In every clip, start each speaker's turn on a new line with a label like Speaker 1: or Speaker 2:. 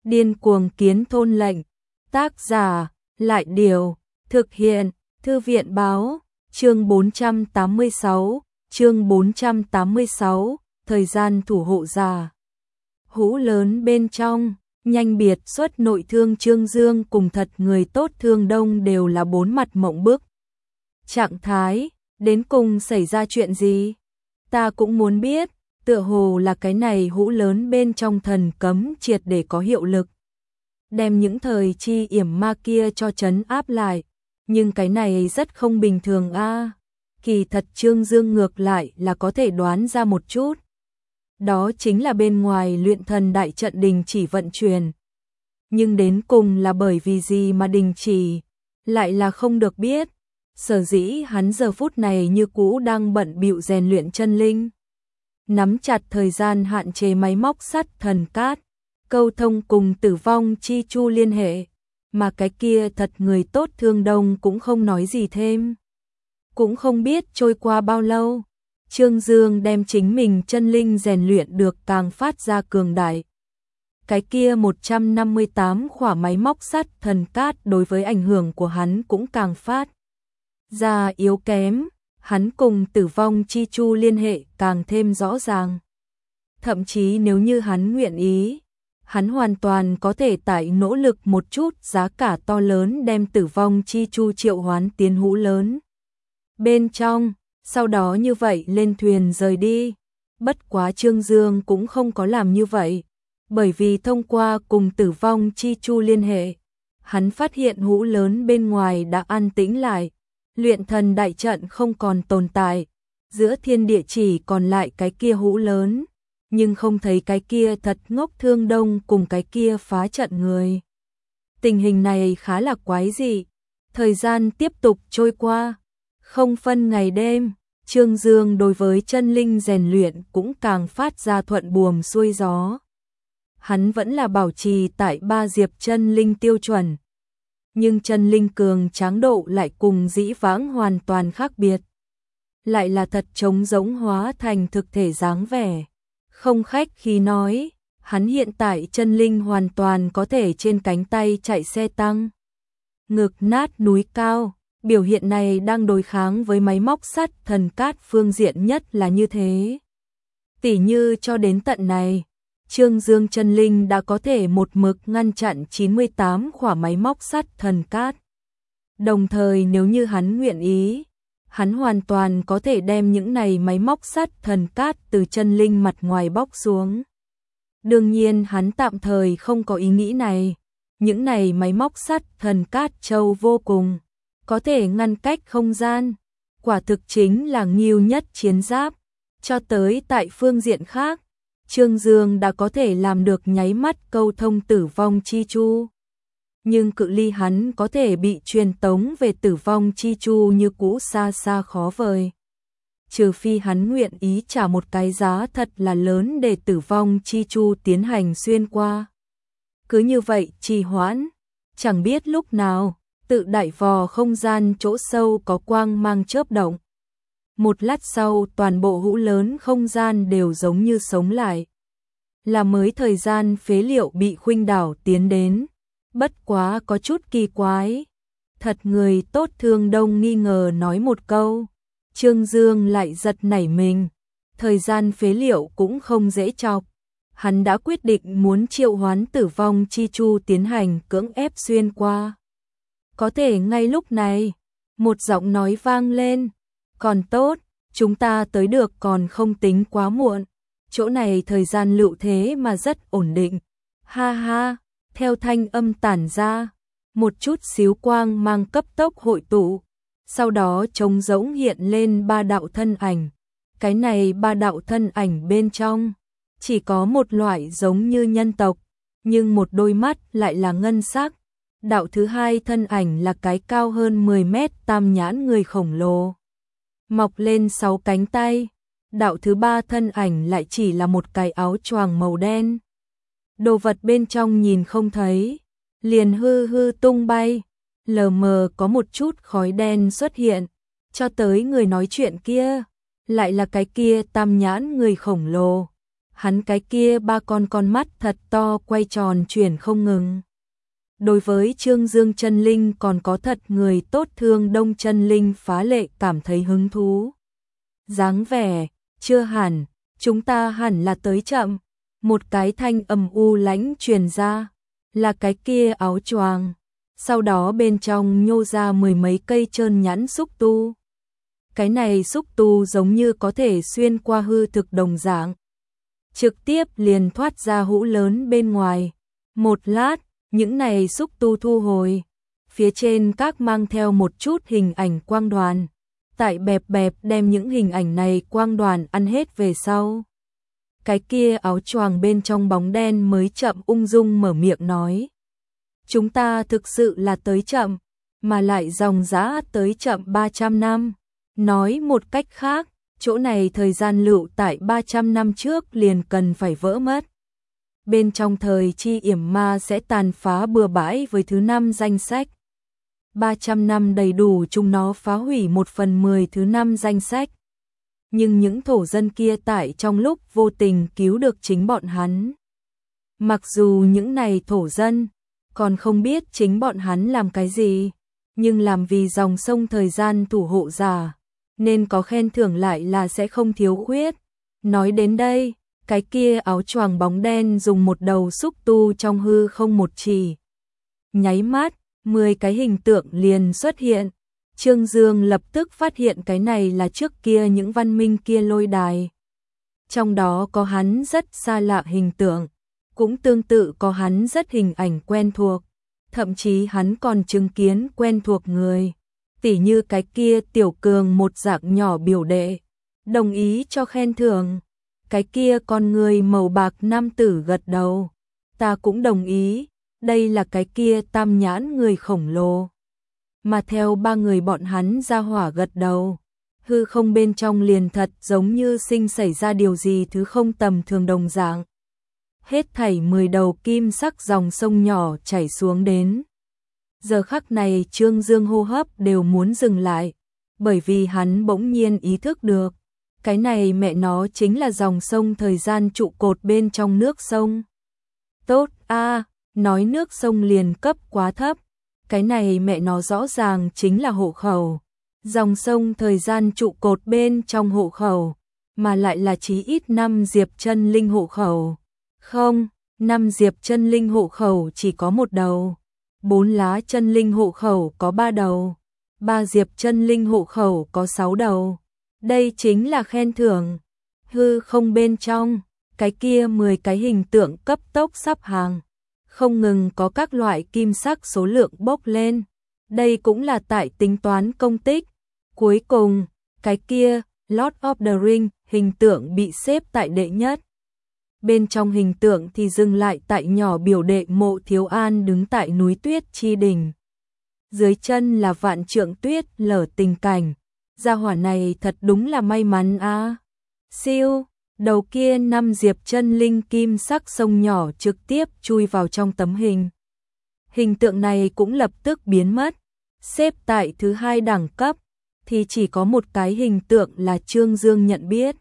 Speaker 1: Điên cuồng kiến thôn lệnh. Tác giả, Lại Điều. Thực hiện, Thư viện báo. Chương 486. Chương 486. Thời gian thủ hộ giả. Hũ lớn bên trong, nhanh biệt xuất nội thương Trương Dương cùng thật người tốt Thương Đông đều là bốn mặt mộng bức. Trạng thái, đến cùng xảy ra chuyện gì? Ta cũng muốn biết, tựa hồ là cái này hũ lớn bên trong thần cấm triệt để có hiệu lực. Đem những thời chi yểm ma kia cho trấn áp lại, nhưng cái này rất không bình thường a. Kỳ thật Trương Dương ngược lại là có thể đoán ra một chút. Đó chính là bên ngoài luyện thần đại trận đình chỉ vận chuyển. Nhưng đến cùng là bởi vì gì mà đình chỉ, lại là không được biết. Sở dĩ hắn giờ phút này như cũ đang bận bịu rèn luyện chân linh. Nắm chặt thời gian hạn chế máy móc sắt thần cát, câu thông cùng Tử Vong Chi Chu liên hệ. Mà cái kia thật người tốt Thương Đông cũng không nói gì thêm. Cũng không biết trôi qua bao lâu, Trương Dương đem chính mình chân linh rèn luyện được càng phát ra cường đại. Cái kia 158 khỏa máy móc sắt thần cát đối với ảnh hưởng của hắn cũng càng phát ra yếu kém, hắn cùng Tử Vong Chi Chu liên hệ càng thêm rõ ràng. Thậm chí nếu như hắn nguyện ý, hắn hoàn toàn có thể tại nỗ lực một chút giá cả to lớn đem Tử Vong Chi Chu triệu hoán tiến hũ lớn bên trong, sau đó như vậy lên thuyền rời đi. Bất quá Trương Dương cũng không có làm như vậy, bởi vì thông qua cùng Tử Vong Chi Chu liên hệ, hắn phát hiện hũ lớn bên ngoài đã an tĩnh lại, luyện thần đại trận không còn tồn tại, giữa thiên địa chỉ còn lại cái kia hũ lớn, nhưng không thấy cái kia thật ngốc Thương Đông cùng cái kia phá trận người. Tình hình này khá là quái dị. Thời gian tiếp tục trôi qua, không phân ngày đêm, Trương Dương đối với chân linh rèn luyện cũng càng phát ra thuận buồm xuôi gió. Hắn vẫn là bảo trì tại 3 diệp chân linh tiêu chuẩn, nhưng chân linh cường tráng độ lại cùng dĩ vãng hoàn toàn khác biệt. Lại là thật trống rỗng hóa thành thực thể dáng vẻ. Không khách khí nói, hắn hiện tại chân linh hoàn toàn có thể trên cánh tay chạy xe tăng. Ngực nát núi cao, biểu hiện này đang đối kháng với máy móc sắt thần cát phương diện nhất là như thế. Tỉ như cho đến tận này, Trương Dương chân linh đã có thể một mực ngăn chặn 98 khỏa máy móc sắt thần cát. Đồng thời nếu như hắn nguyện ý, hắn hoàn toàn có thể đem những này máy móc sắt thần cát từ chân linh mặt ngoài bóc xuống. Đương nhiên hắn tạm thời không có ý nghĩ này. Những này máy móc sắt thần cát trâu vô cùng, có thể ngăn cách không gian. Quả thực chính là nghiêu nhất chiến giáp. Cho tới tại phương diện khác, Trương Dương đã có thể làm được nháy mắt câu thông Tử Vong Chi Chu. Nhưng cự ly hắn có thể bị truyền tống về Tử Vong Chi Chu như cũ xa xa khó vời. Trừ phi hắn nguyện ý trả một cái giá thật là lớn để Tử Vong Chi Chu tiến hành xuyên qua. Cứ như vậy trì hoãn, chẳng biết lúc nào, tự đại vò không gian chỗ sâu có quang mang chớp động. Một lát sau toàn bộ hũ lớn không gian đều giống như sống lại. Là mới thời gian phế liệu bị khuynh đảo tiến đến. Bất quá có chút kỳ quái. Thật người tốt Thương Đông nghi ngờ nói một câu. Trương Dương lại giật nảy mình. Thời gian phế liệu cũng không dễ chọc. Hắn đã quyết định muốn triệu hoán Tử Vong Chi Chu tiến hành cưỡng ép xuyên qua. Có thể ngay lúc này, một giọng nói vang lên. Còn tốt, chúng ta tới được còn không tính quá muộn. Chỗ này thời gian lựu thế mà rất ổn định. Ha ha, theo thanh âm tản ra, một chút xíu quang mang cấp tốc hội tụ. Sau đó trống rỗng hiện lên 3 đạo thân ảnh. Cái này 3 đạo thân ảnh bên trong, chỉ có một loại giống như nhân tộc, nhưng một đôi mắt lại là ngân sắc. Đạo thứ hai thân ảnh là cái cao hơn 10 mét tam nhãn người khổng lồ, mọc lên 6 cánh tay. Đạo thứ ba thân ảnh lại chỉ là một cái áo choàng màu đen. Đồ vật bên trong nhìn không thấy, liền hư hư tung bay, lờ mờ có một chút khói đen xuất hiện, cho tới người nói chuyện kia, lại là cái kia tam nhãn người khổng lồ. hắn cái kia ba con mắt thật to quay tròn chuyển không ngừng. Đối với Trương Dương chân linh còn có thật người tốt thương đông chân linh phá lệ cảm thấy hứng thú. Dáng vẻ, chưa hẳn, chúng ta hẳn là tới chậm. Một cái thanh âm u lãnh truyền ra, là cái kia áo choàng. Sau đó bên trong nhô ra mười mấy cây trơn nhẵn xúc tu. Cái này xúc tu giống như có thể xuyên qua hư thực đồng dạng. Trực tiếp liền thoát ra hũ lớn bên ngoài. Một lát, những này xúc tu thu hồi. Phía trên các mang theo một chút hình ảnh quang đoàn. Tại bẹp bẹp đem những hình ảnh này quang đoàn ăn hết về sau. Cái kia áo choàng bên trong bóng đen mới chậm ung dung mở miệng nói. Chúng ta thực sự là tới chậm, mà lại dòng dã tới chậm 300 năm. Nói một cách khác, chỗ này thời gian lựu tại 300 năm trước liền cần phải vỡ mất. Bên trong thời chi yểm ma sẽ tàn phá bừa bãi với thứ 5 danh sách. 300 năm đầy đủ chúng nó phá hủy 1/10 thứ 5 danh sách. Nhưng những thổ dân kia tại trong lúc vô tình cứu được chính bọn hắn. Mặc dù những này thổ dân còn không biết chính bọn hắn làm cái gì, nhưng làm vì dòng sông thời gian thủ hộ giả, nên có khen thưởng lại là sẽ không thiếu khuyết. Nói đến đây, cái kia áo choàng bóng đen dùng một đầu xúc tu trong hư không một chỉ. Nháy mắt, 10 cái hình tượng liền xuất hiện. Trương Dương lập tức phát hiện cái này là trước kia những văn minh kia lôi đài. Trong đó có hắn rất xa lạ hình tượng, cũng tương tự có hắn rất hình ảnh quen thuộc, thậm chí hắn còn chứng kiến quen thuộc người, tỉ như cái kia Tiểu Cường một dạng nhỏ biểu đệ, đồng ý cho khen thưởng. Cái kia con người màu bạc nam tử gật đầu, ta cũng đồng ý, đây là cái kia tam nhãn người khổng lồ. Mà theo ba người bọn hắn ra hỏa gật đầu, hư không bên trong liền thật giống như sinh xảy ra điều gì thứ không tầm thường đồng dạng. Hết thảy 10 đầu kim sắc dòng sông nhỏ chảy xuống đến. Giờ khắc này Trương Dương hô hấp đều muốn dừng lại, bởi vì hắn bỗng nhiên ý thức được, cái này mẹ nó chính là dòng sông thời gian trụ cột bên trong nước sông. Tốt a, nói nước sông liền cấp quá thấp, cái này mẹ nó rõ ràng chính là hộ khẩu. Dòng sông thời gian trụ cột bên trong hộ khẩu, mà lại là chí ít 5 diệp chân linh hộ khẩu. Không, 5 diệp chân linh hộ khẩu chỉ có một đầu, 4 lá chân linh hộ khẩu có 3 đầu, 3 diệp chân linh hộ khẩu có 6 đầu. Đây chính là khen thưởng. Hư không bên trong, cái kia 10 cái hình tượng cấp tốc sắp hàng, không ngừng có các loại kim sắc số lượng bốc lên. Đây cũng là tại tính toán công tích. Cuối cùng, cái kia Lord of the Ring hình tượng bị xếp tại đệ nhất. Bên trong hình tượng thì dừng lại tại nhỏ biểu đệ Mộ Thiếu An đứng tại núi tuyết chi đỉnh. Dưới chân là vạn trượng tuyết lở tình cảnh. Gia hỏa này thật đúng là may mắn a. Siêu, đầu kia 5 diệp chân linh kim sắc sông nhỏ trực tiếp chui vào trong tấm hình. Hình tượng này cũng lập tức biến mất. Xếp tại thứ 2 đẳng cấp thì chỉ có một cái hình tượng là Trương Dương nhận biết.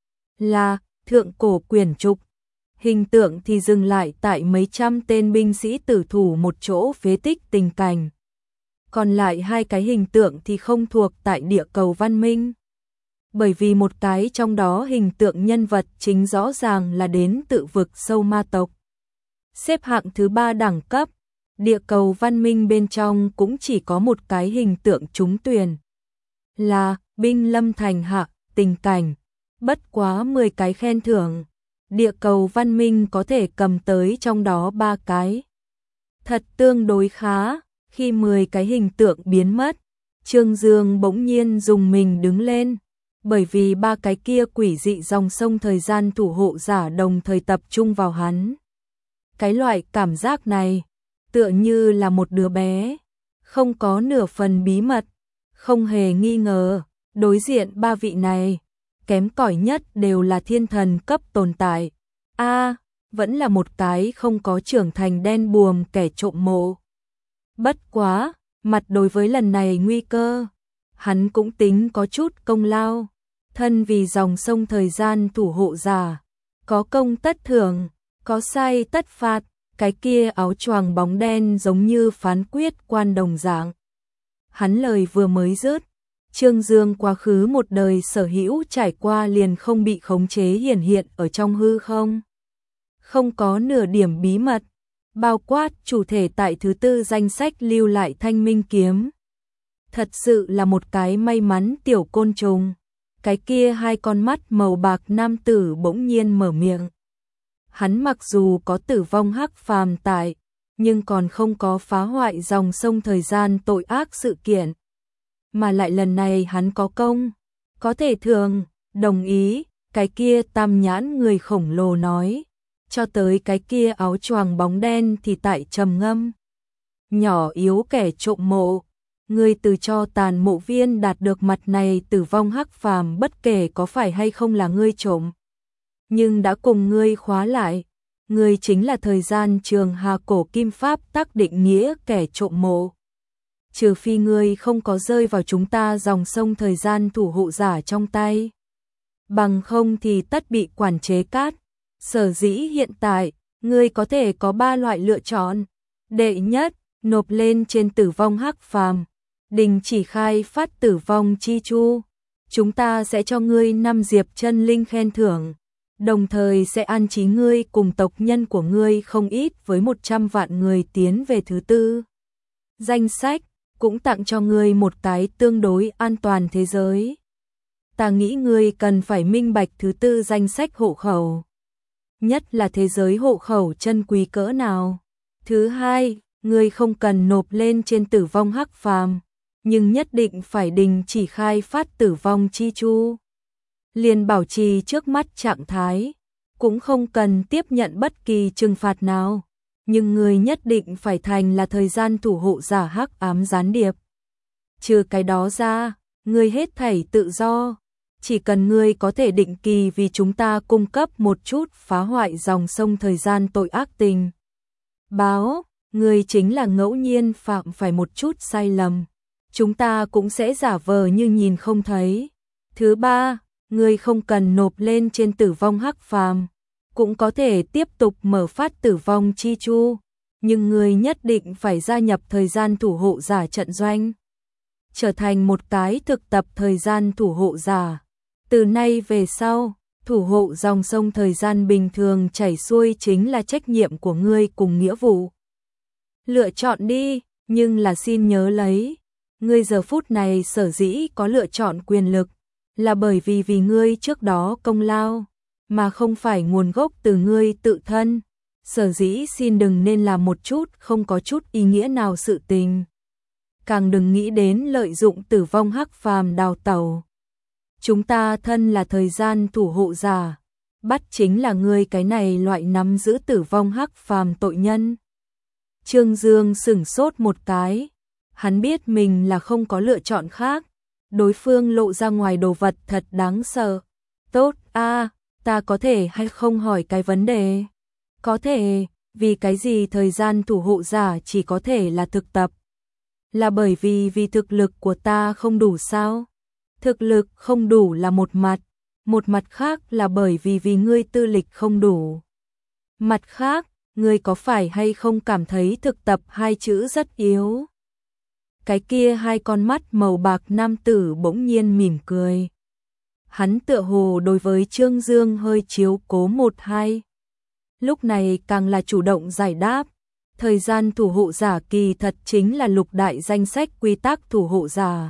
Speaker 1: Là thượng cổ quyển trục. Hình tượng thì dừng lại tại mấy trăm tên binh sĩ tử thủ một chỗ phế tích tình cảnh. Còn lại 2 cái hình tượng thì không thuộc tại địa cầu văn minh. Bởi vì một cái trong đó hình tượng nhân vật chính rõ ràng là đến tự vực sâu ma tộc. Xếp hạng thứ 3 đẳng cấp, địa cầu văn minh bên trong cũng chỉ có một cái hình tượng trúng tuyển. Là binh lâm thành hạ tình cảnh. Bất quá 10 cái khen thưởng, địa cầu văn minh có thể cầm tới trong đó 3 cái. Thật tương đối khá. Khi 10 cái hình tượng biến mất, Trương Dương bỗng nhiên dùng mình đứng lên, bởi vì 3 cái kia quỷ dị dòng sông thời gian thủ hộ giả đồng thời tập trung vào hắn. Cái loại cảm giác này, tựa như là một đứa bé, không có nửa phần bí mật, không hề nghi ngờ, đối diện 3 vị này, kém cỏi nhất đều là thiên thần cấp tồn tại. Vẫn là một cái không có trưởng thành đen buồm kẻ trộm mộ. Bất quá, mặt đối với lần này nguy cơ, hắn cũng tính có chút công lao, thân vì dòng sông thời gian thủ hộ giả, có công tất thưởng, có sai tất phạt, cái kia áo choàng bóng đen giống như phán quyết quan đồng dạng. Hắn lời vừa mới dứt, Trương Dương quá khứ một đời sở hữu trải qua liền không bị khống chế hiển hiện ở trong hư không. Không có nửa điểm bí mật, bao quát chủ thể tại thứ tư danh sách lưu lại thanh minh kiếm. Thật sự là một cái may mắn tiểu côn trùng. Cái kia hai con mắt màu bạc nam tử bỗng nhiên mở miệng. Hắn mặc dù có tử vong hắc phàm tại, nhưng còn không có phá hoại dòng sông thời gian tội ác sự kiện. Mà lại lần này hắn có công, có thể thường, đồng ý, cái kia tam nhãn người khổng lồ nói. Cho tới cái kia áo choàng bóng đen thì tại trầm ngâm. Nhỏ yếu kẻ trộm mộ, ngươi từ cho tàn mộ viên đạt được mặt này tử vong hắc phàm bất kể có phải hay không là ngươi trộm. Nhưng đã cùng ngươi khóa lại, ngươi chính là thời gian trường hà cổ kim pháp tác định nghĩa kẻ trộm mộ. Trừ phi ngươi không có rơi vào chúng ta dòng sông thời gian thủ hộ giả trong tay. Bằng không thì tất bị quản chế cát. Sở dĩ hiện tại, ngươi có thể có 3 loại lựa chọn. Đệ nhất, nộp lên trên tử vong hắc phàm, đình chỉ khai phát tử vong chi chu. Chúng ta sẽ cho ngươi 5 diệp chân linh khen thưởng, đồng thời sẽ an trí ngươi cùng tộc nhân của ngươi không ít với 100 vạn người tiến về thứ tư danh sách, cũng tặng cho ngươi một cái tương đối an toàn thế giới. Ta nghĩ ngươi cần phải minh bạch thứ tư danh sách hộ khẩu. Nhất là thế giới hộ khẩu chân quý cỡ nào. Thứ hai, ngươi không cần nộp lên trên tử vong hắc phàm, nhưng nhất định phải đình chỉ khai phát tử vong chi chu. Liền bảo trì trước mắt trạng thái, cũng không cần tiếp nhận bất kỳ trừng phạt nào, nhưng ngươi nhất định phải thành là thời gian thủ hộ giả hắc ám gián điệp. Trừ cái đó ra, ngươi hết thảy tự do. Chỉ cần ngươi có thể định kỳ vì chúng ta cung cấp một chút phá hoại dòng sông thời gian tội ác tình báo, ngươi chính là ngẫu nhiên phạm phải một chút sai lầm, chúng ta cũng sẽ giả vờ như nhìn không thấy. Thứ ba, ngươi không cần nộp lên trên tử vong hắc phàm, cũng có thể tiếp tục mở phát tử vong chi chu, nhưng ngươi nhất định phải gia nhập thời gian thủ hộ giả trận doanh, trở thành một cái thực tập thời gian thủ hộ giả. Từ nay về sau, thủ hộ dòng sông thời gian bình thường chảy xuôi chính là trách nhiệm của ngươi cùng nghĩa vụ. Lựa chọn đi, nhưng là xin nhớ lấy, ngươi giờ phút này sở dĩ có lựa chọn quyền lực, là bởi vì ngươi trước đó công lao, mà không phải nguồn gốc từ ngươi tự thân. Sở dĩ xin đừng nên làm một chút không có chút ý nghĩa nào sự tình. Càng đừng nghĩ đến lợi dụng tử vong hắc phàm đào tẩu. Chúng ta thân là thời gian thủ hộ giả, bắt chính là ngươi cái này loại nắm giữ tử vong hắc phàm tội nhân. Trương Dương sửng sốt một cái, hắn biết mình là không có lựa chọn khác, đối phương lộ ra ngoài đồ vật thật đáng sợ. Tốt a, ta có thể hay không hỏi cái vấn đề? Có thể, vì cái gì thời gian thủ hộ giả chỉ có thể là thực tập? Là bởi vì thực lực của ta không đủ sao? Thực lực không đủ là một mặt khác là bởi vì ngươi tư lịch không đủ. Mặt khác, ngươi có phải hay không cảm thấy thực tập hai chữ rất yếu? Cái kia hai con mắt màu bạc nam tử bỗng nhiên mỉm cười. Hắn tựa hồ đối với Trương Dương hơi chiếu cố một hai. Lúc này càng là chủ động giải đáp. Thời gian thủ hộ giả kỳ thật chính là lục đại danh sách quy tắc thủ hộ giả.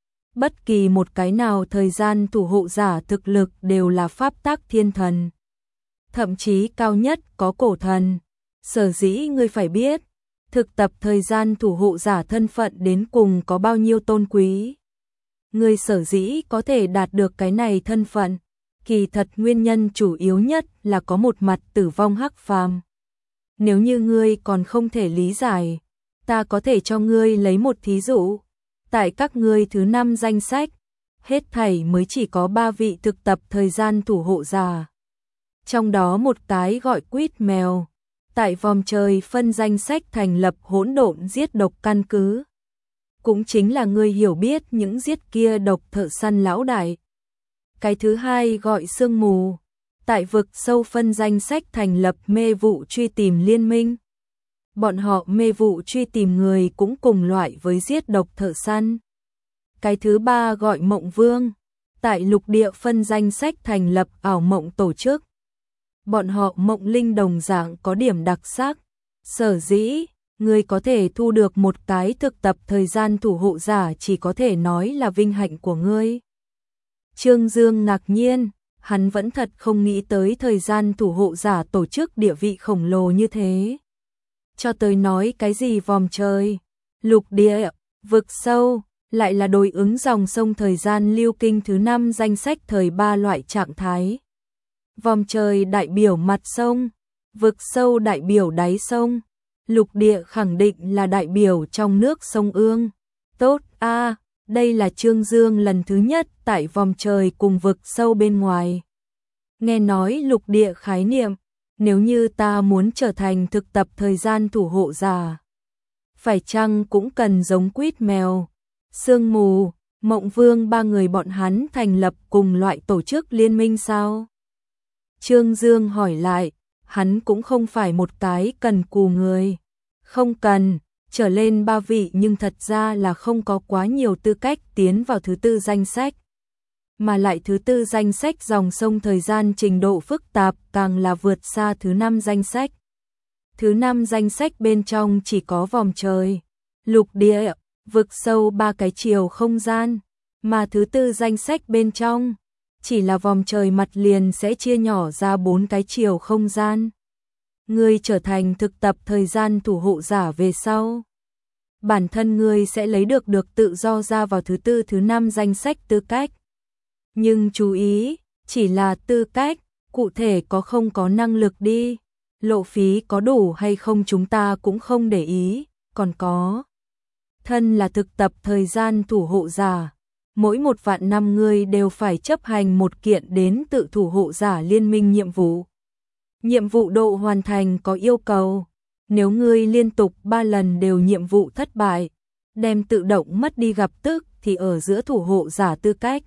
Speaker 1: Bất kỳ một cái nào thời gian thủ hộ giả thực lực đều là pháp tắc thiên thần. Thậm chí cao nhất có cổ thần. Sở dĩ ngươi phải biết, thực tập thời gian thủ hộ giả thân phận đến cùng có bao nhiêu tôn quý. Ngươi sở dĩ có thể đạt được cái này thân phận, kỳ thật nguyên nhân chủ yếu nhất là có một mặt tử vong hắc phàm. Nếu như ngươi còn không thể lý giải, ta có thể cho ngươi lấy một thí dụ. Tại các ngươi thứ 5 danh sách, hết thảy mới chỉ có 3 vị thực tập thời gian thủ hộ giả. Trong đó một cái gọi quýt mèo, tại vòng trời phân danh sách thành lập hỗn độn giết độc căn cứ. Cũng chính là ngươi hiểu biết những giết kia độc thợ săn lão đại. Cái thứ hai gọi sương mù, tại vực sâu phân danh sách thành lập mê vụ truy tìm liên minh. Bọn họ mê vụ truy tìm người cũng cùng loại với giết độc thợ săn. Cái thứ ba gọi Mộng Vương, tại lục địa phân danh sách thành lập ảo mộng tổ chức. Bọn họ mộng linh đồng dạng có điểm đặc sắc. Sở dĩ, người có thể thu được một cái thực tập thời gian thủ hộ giả chỉ có thể nói là vinh hạnh của ngươi. Trương Dương ngạc nhiên, hắn vẫn thật không nghĩ tới thời gian thủ hộ giả tổ chức địa vị khổng lồ như thế. Cho tới nói cái gì vòm trời, lục địa, vực sâu, lại là đối ứng dòng sông thời gian lưu kinh thứ 5 danh sách thời 3 loại trạng thái. Vòm trời đại biểu mặt sông, vực sâu đại biểu đáy sông, lục địa khẳng định là đại biểu trong nước sông Ương. Tốt a, đây là Trương Dương lần thứ nhất tại vòm trời cùng vực sâu bên ngoài. Nghe nói lục địa khái niệm, nếu như ta muốn trở thành thực tập thời gian thủ hộ giả, phải chăng cũng cần giống quýt mèo, sương mù, Mộng Vương ba người bọn hắn thành lập cùng loại tổ chức liên minh sao? Trương Dương hỏi lại, hắn cũng không phải một cái cần cù người. Không cần, trở lên 3 vị nhưng thật ra là không có quá nhiều tư cách tiến vào thứ tư danh sách. Mà lại thứ tư danh sách dòng sông thời gian trình độ phức tạp càng là vượt xa thứ 5 danh sách. Thứ 5 danh sách bên trong chỉ có vòm trời, lục địa, vực sâu 3 cái chiều không gian, mà thứ tư danh sách bên trong chỉ là vòm trời mặt liền sẽ chia nhỏ ra 4 cái chiều không gian. Ngươi trở thành thực tập thời gian thủ hộ giả về sau, bản thân ngươi sẽ lấy được tự do ra vào thứ tư thứ 5 danh sách tư cách. Nhưng chú ý, chỉ là tư cách, cụ thể có không có năng lực đi, lộ phí có đủ hay không chúng ta cũng không để ý, còn có. Thân là thực tập thời gian thủ hộ giả, mỗi 1 vạn năm ngươi đều phải chấp hành một kiện đến tự thủ hộ giả liên minh nhiệm vụ. Nhiệm vụ độ hoàn thành có yêu cầu, nếu ngươi liên tục 3 lần đều nhiệm vụ thất bại, đem tự động mất đi gặp tức thì ở giữa thủ hộ giả tư cách.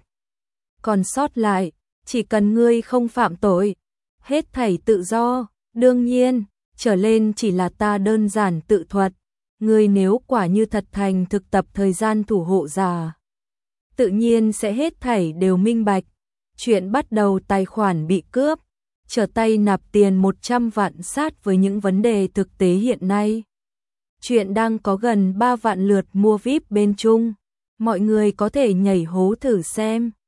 Speaker 1: Còn sót lại, chỉ cần ngươi không phạm tội, hết thảy tự do, đương nhiên, trở lên chỉ là ta đơn giản tự thuật, ngươi nếu quả như thật thành thực tập thời gian thủ hộ giả, tự nhiên sẽ hết thảy đều minh bạch. Chuyện bắt đầu tài khoản bị cướp, trở tay nạp tiền 100 vạn sát với những vấn đề thực tế hiện nay. Chuyện đang có gần 3 vạn lượt mua VIP bên Trung, mọi người có thể nhảy hố thử xem.